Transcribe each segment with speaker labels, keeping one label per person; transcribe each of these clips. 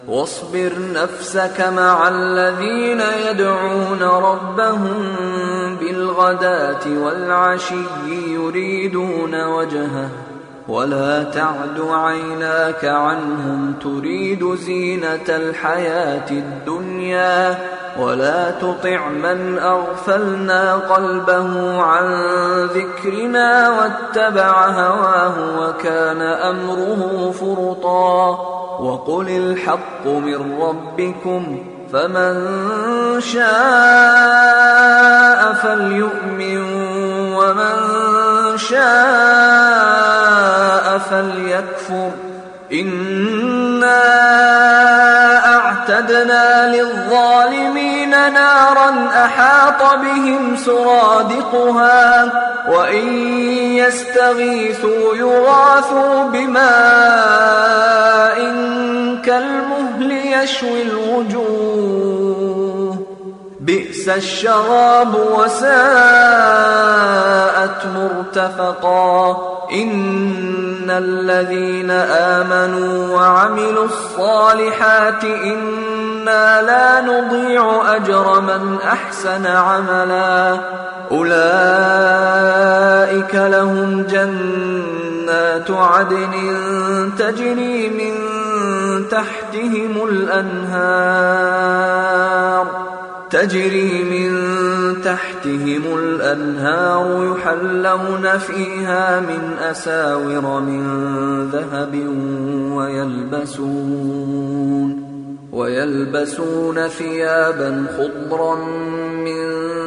Speaker 1: واصبر نفسك مع الذين يدعون ربهم بالغداة والعشي يريدون وجهه ولا تعد عيناك عنهم تريد زينة الحياة الدنيا ولا تطع من أغفلنا قلبه عن ذكرنا واتبع هواه وكان أمره فرطا وقل الحق من ربكم فمن شاء فليؤمن ومن شاء فليكفر إنا أعتدنا للظالمين نارا أحاط بهم سرادقها وإن يستغيثوا يغاثوا بماء كالمهل يشوي الوجوه بئس الشراب وساءت مرتفقا إن الذين آمنوا وعملوا الصالحات إنا لا نضيع أجر من أحسن عملا أولئك لهم جنات عدن تجري من تحتهم الأنهار يحلون فيها من أساور من ذهب ويلبسون ثيابا خضرا من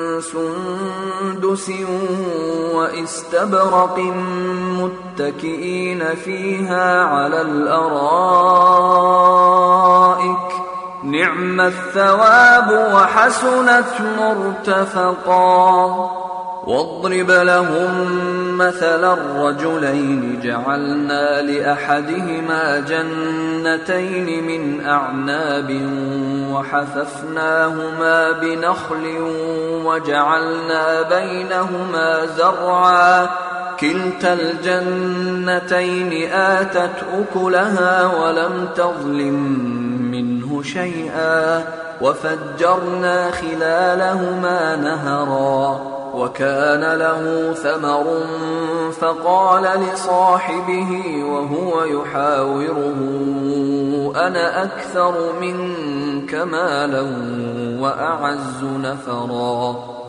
Speaker 1: سندس واستبرق متكئين فيها على الأرائك نعم الثواب وحسنت مرتفقا واضرب لهم مثل الرجلين جعلنا لأحدهما جنتين من أعناب وحففناهما بنخل وجعلنا بينهما زرعا كلتا الجنتين آتت أكلها ولم تظلم منه شيئا وفجرنا خلالهما نهرا وكان له ثمر فقال لصاحبه وهو يحاوره أنا أكثر منك مالا وأعز نفرا